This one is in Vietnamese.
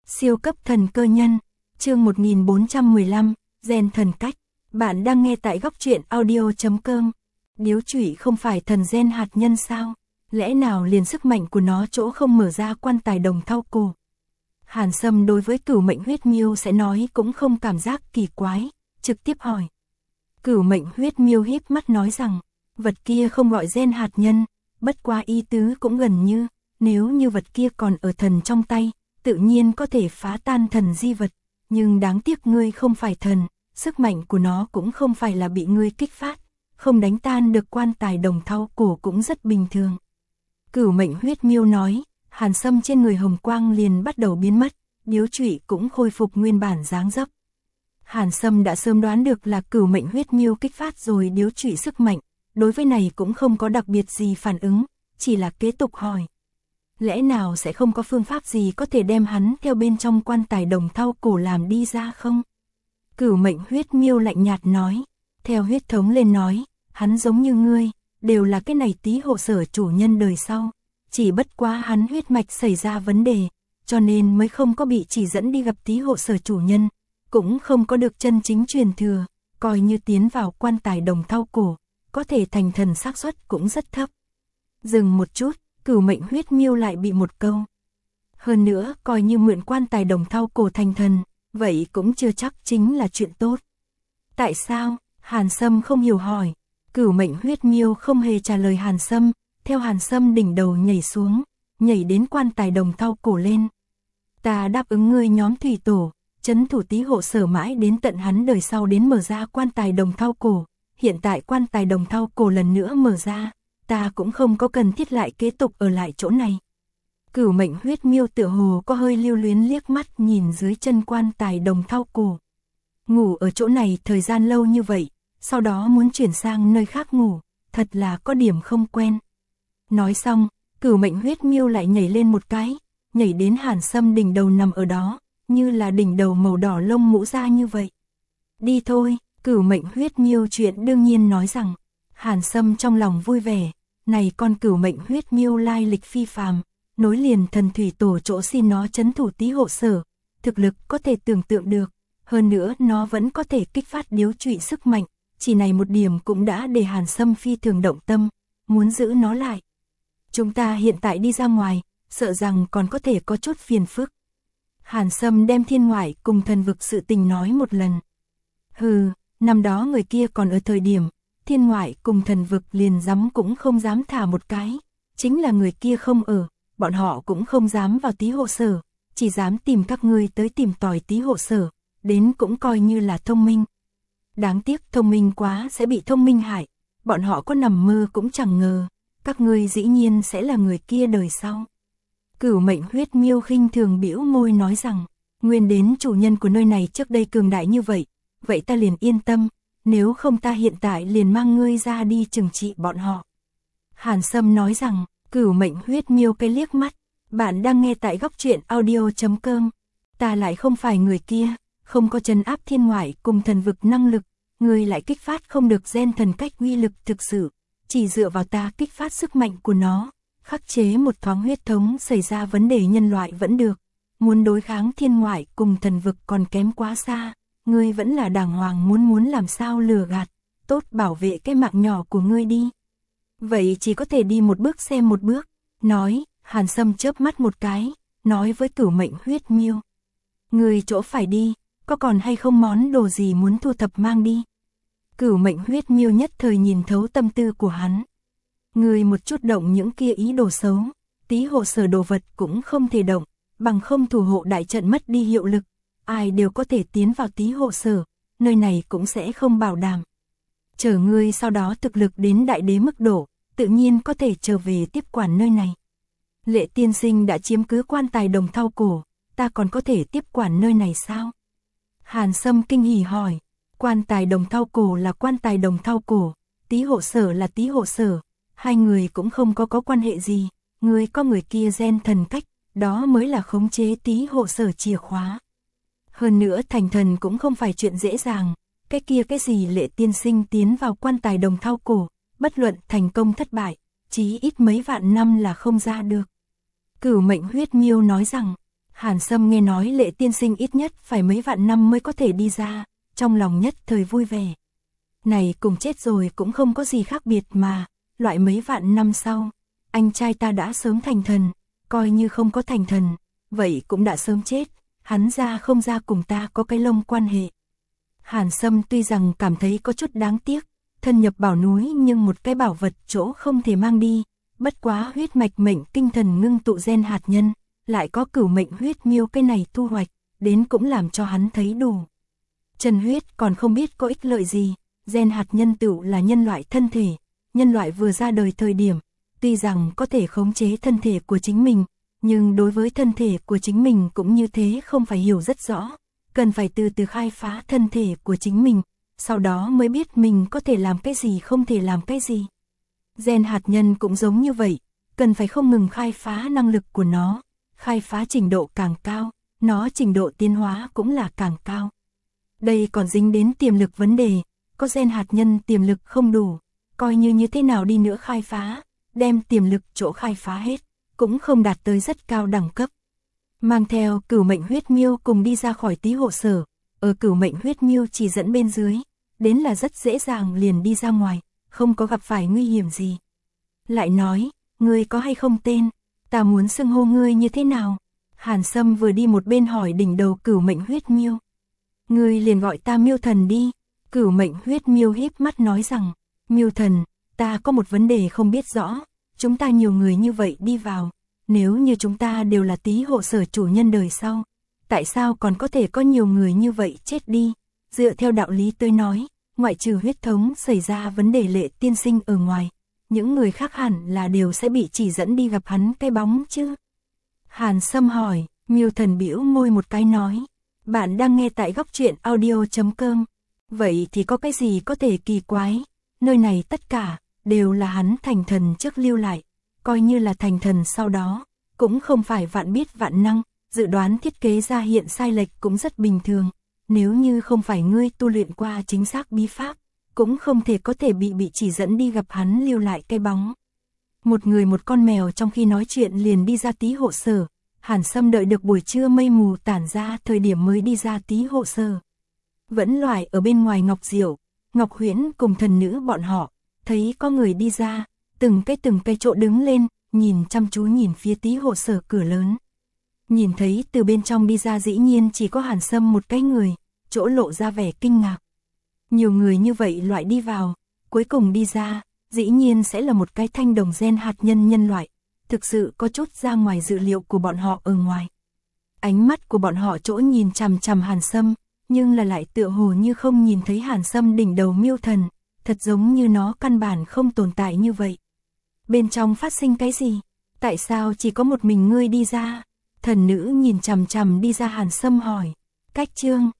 Siêu cấp thần cơ nhân, chương 1415, gen thần cách. Bạn đang nghe tại góc truyện audio.com. Điếu chủy không phải thần gen hạt nhân sao? Lẽ nào liền sức mạnh của nó chỗ không mở ra quan tài đồng thau cổ? Hàn Sâm đối với Cửu Mệnh Huyết Miêu sẽ nói cũng không cảm giác kỳ quái, trực tiếp hỏi. Cửu Mệnh Huyết Miêu híp mắt nói rằng, vật kia không gọi gen hạt nhân, bất qua ý tứ cũng gần như, nếu như vật kia còn ở thần trong tay, tự nhiên có thể phá tan thần di vật, nhưng đáng tiếc ngươi không phải thần, sức mạnh của nó cũng không phải là bị ngươi kích phát, không đánh tan được quan tài đồng thau cổ cũng rất bình thường. Cửu Mệnh Huyết Miêu nói, Hàn Sâm trên người hồng quang liền bắt đầu biến mất, điếu chủy cũng khôi phục nguyên bản dáng dấp. Hàn Sâm đã sớm đoán được là Cửu Mệnh Huyết Miêu kích phát rồi điếu chủy sức mạnh, đối với này cũng không có đặc biệt gì phản ứng, chỉ là kế tục hỏi. Lẽ nào sẽ không có phương pháp gì có thể đem hắn theo bên trong quan tài đồng thau cổ làm đi ra không? Cửu Mệnh Huyết Miêu lạnh nhạt nói, theo huyết thống lên nói, hắn giống như ngươi, đều là cái này tí hộ sở chủ nhân đời sau, chỉ bất quá hắn huyết mạch xảy ra vấn đề, cho nên mới không có bị chỉ dẫn đi gặp tí hộ sở chủ nhân, cũng không có được chân chính truyền thừa, coi như tiến vào quan tài đồng thau cổ, có thể thành thần xác suất cũng rất thấp. Dừng một chút, Cửu Mệnh Huyết Miêu lại bị một câu. Hơn nữa, coi như mượn quan tài đồng thau cổ thành thần, vậy cũng chưa chắc chính là chuyện tốt. Tại sao? Hàn Sâm không hiểu hỏi. Cửu Mệnh Huyết Miêu không hề trả lời Hàn Sâm, theo Hàn Sâm đỉnh đầu nhảy xuống, nhảy đến quan tài đồng thau cổ lên. Ta đáp ứng ngươi nhóm thủy tổ, trấn thủ tí hộ sở mãi đến tận hắn đời sau đến mở ra quan tài đồng thau cổ, hiện tại quan tài đồng thau cổ lần nữa mở ra, ta cũng không có cần thiết lại kế tục ở lại chỗ này. Cửu Mệnh Huyết Miêu tựa hồ có hơi lưu luyến liếc mắt nhìn dưới chân quan tài đồng thau cổ. Ngủ ở chỗ này thời gian lâu như vậy, sau đó muốn chuyển sang nơi khác ngủ, thật là có điểm không quen. Nói xong, Cửu Mệnh Huyết Miêu lại nhảy lên một cái, nhảy đến Hàn Sâm đỉnh đầu nằm ở đó, như là đỉnh đầu màu đỏ lông mũ ra như vậy. Đi thôi, Cửu Mệnh Huyết Miêu chuyện đương nhiên nói rằng. Hàn Sâm trong lòng vui vẻ, này con Cửu Mệnh Huyết Miêu lai lịch phi phàm, nối liền thần thủy tổ chỗ xin nó trấn thủ tí hộ sở, thực lực có thể tưởng tượng được, hơn nữa nó vẫn có thể kích phát điếu chủy sức mạnh, chỉ này một điểm cũng đã để Hàn Sâm phi thường động tâm, muốn giữ nó lại. Chúng ta hiện tại đi ra ngoài, sợ rằng còn có thể có chút phiền phức. Hàn Sâm đem thiên ngoại cùng thần vực sự tình nói một lần. Hừ, năm đó người kia còn ở thời điểm, thiên ngoại cùng thần vực liền dám cũng không dám thả một cái, chính là người kia không ở, bọn họ cũng không dám vào tí hộ sở, chỉ dám tìm các ngươi tới tìm tòi tí hộ sở, đến cũng coi như là thông minh. Đáng tiếc thông minh quá sẽ bị thông minh hại, bọn họ có nằm mơ cũng chẳng ngờ, các ngươi dĩ nhiên sẽ là người kia đời sau. Cửu Mệnh Huyết Miêu khinh thường bĩu môi nói rằng, nguyên đến chủ nhân của nơi này trước đây cường đại như vậy, vậy ta liền yên tâm, nếu không ta hiện tại liền mang ngươi ra đi trừng trị bọn họ. Hàn Sâm nói rằng, Cửu Mệnh Huyết Miêu cái liếc mắt, bạn đang nghe tại góc truyện audio.com, ta lại không phải người kia, không có trấn áp thiên ngoại cùng thần vực năng lực, ngươi lại kích phát không được gen thần cách uy lực thực sự, chỉ dựa vào ta kích phát sức mạnh của nó, khắc chế một thoáng huyết thống xảy ra vấn đề nhân loại vẫn được, muốn đối kháng thiên ngoại cùng thần vực còn kém quá xa, ngươi vẫn là đàng hoàng muốn làm sao lừa gạt, tốt bảo vệ cái mạng nhỏ của ngươi đi. Vậy chỉ có thể đi một bước xem một bước, nói, Hàn Sâm chớp mắt một cái, nói với Cửu Mệnh Huyết Miêu. Ngươi chỗ phải đi, có còn hay không món đồ gì muốn thu thập mang đi? Cửu Mệnh Huyết Miêu nhất thời nhìn thấu tâm tư của hắn. Ngươi một chút động những kia ý đồ xấu, tí hộ sở đồ vật cũng không thể động, bằng không thủ hộ đại trận mất đi hiệu lực, ai đều có thể tiến vào tí hộ sở, nơi này cũng sẽ không bảo đảm. Chờ ngươi sau đó thực lực đến đại đế mức độ, tự nhiên có thể trở về tiếp quản nơi này. Lệ tiên sinh đã chiếm cứ quan tài đồng thau cổ, ta còn có thể tiếp quản nơi này sao? Hàn Sâm kinh hỉ hỏi, quan tài đồng thau cổ là quan tài đồng thau cổ, tí hộ sở là tí hộ sở, hai người cũng không có quan hệ gì, ngươi có người kia gen thần cách, đó mới là khống chế tí hộ sở chìa khóa. Hơn nữa thành thần cũng không phải chuyện dễ dàng, cái kia cái gì Lệ tiên sinh tiến vào quan tài đồng thau cổ, bất luận thành công thất bại, chí ít mấy vạn năm là không ra được. Cửu Mệnh Huyết Miêu nói rằng, Hàn Sâm nghe nói Lệ tiên sinh ít nhất phải mấy vạn năm mới có thể đi ra, trong lòng nhất thời vui vẻ. Này cùng chết rồi cũng không có gì khác biệt mà, loại mấy vạn năm sau, anh trai ta đã sớm thành thần, coi như không có thành thần, vậy cũng đã sớm chết, hắn ra không ra cùng ta có cái lông quan hệ. Hàn Sâm tuy rằng cảm thấy có chút đáng tiếc, thân nhập bảo núi nhưng một cái bảo vật chỗ không thể mang đi, bất quá huyết mạch mệnh kinh thần ngưng tụ gen hạt nhân, lại có cửu mệnh huyết miêu cái này thu hoạch, đến cũng làm cho hắn thấy đủ. Trần huyết còn không biết có ích lợi gì, gen hạt nhân tựu là nhân loại thân thể, nhân loại vừa ra đời thời điểm, tuy rằng có thể khống chế thân thể của chính mình, nhưng đối với thân thể của chính mình cũng như thế không phải hiểu rất rõ, cần phải từ từ khai phá thân thể của chính mình, sau đó mới biết mình có thể làm cái gì không thể làm cái gì. Gen hạt nhân cũng giống như vậy, cần phải không ngừng khai phá năng lực của nó, khai phá trình độ càng cao, nó trình độ tiến hóa cũng là càng cao. Đây còn dính đến tiềm lực vấn đề, có gen hạt nhân tiềm lực không đủ, coi như thế nào đi nữa khai phá, đem tiềm lực chỗ khai phá hết, cũng không đạt tới rất cao đẳng cấp. Mang theo cửu mệnh huyết miêu cùng đi ra khỏi tí hộ sở, ở cửu mệnh huyết miêu chỉ dẫn bên dưới, đến là rất dễ dàng liền đi ra ngoài, không có gặp phải nguy hiểm gì. Lại nói, ngươi có hay không tên, ta muốn xưng hô ngươi như thế nào? Hàn Sâm vừa đi một bên hỏi đỉnh đầu cửu mệnh huyết miêu. Ngươi liền gọi ta Miêu Thần đi. Cửu mệnh huyết miêu híp mắt nói rằng, Miêu Thần, ta có một vấn đề không biết rõ, chúng ta nhiều người như vậy đi vào, nếu như chúng ta đều là tí hộ sở chủ nhân đời sau, tại sao còn có thể có nhiều người như vậy chết đi? Dựa theo đạo lý tôi nói, ngoại trừ huyết thống xảy ra vấn đề Lệ tiên sinh ở ngoài, những người khác hẳn là đều sẽ bị chỉ dẫn đi gặp hắn cái bóng chứ. Hàn Sâm hỏi, Miêu Thần bĩu môi một cái nói, bạn đang nghe tại góc truyện audio.com, vậy thì có cái gì có thể kỳ quái, nơi này tất cả đều là hắn thành thần trước lưu lại, coi như là thành thần sau đó, cũng không phải vạn biết vạn năng, dự đoán thiết kế ra hiện sai lệch cũng rất bình thường, nếu như không phải ngươi tu luyện qua chính xác bí pháp, cũng không thể có thể bị chỉ dẫn đi gặp hắn lưu lại cái bóng. Một người một con mèo trong khi nói chuyện liền đi ra tí hộ sở, Hàn Sâm đợi được buổi trưa mây mù tản ra thời điểm mới đi ra tí hộ sở. Vẫn loại ở bên ngoài Ngọc Diệu, Ngọc Huyễn cùng thần nữ bọn họ, thấy có người đi ra, từng cái chỗ đứng lên, nhìn chăm chú nhìn phía tí hộ sở cửa lớn. Nhìn thấy từ bên trong đi ra dĩ nhiên chỉ có Hàn Sâm một cái người, chỗ lộ ra vẻ kinh ngạc. Nhiều người như vậy loại đi vào, cuối cùng đi ra, dĩ nhiên sẽ là một cái thanh đồng gen hạt nhân nhân loại, thực sự có chút ra ngoài dự liệu của bọn họ ở ngoài. Ánh mắt của bọn họ chỗ nhìn chằm chằm Hàn Sâm, nhưng là lại tựa hồ như không nhìn thấy Hàn Sâm đỉnh đầu Miêu Thần, thật giống như nó căn bản không tồn tại như vậy. Bên trong phát sinh cái gì? Tại sao chỉ có một mình ngươi đi ra? Thần nữ nhìn chằm chằm đi ra Hàn Sâm hỏi. Cách chương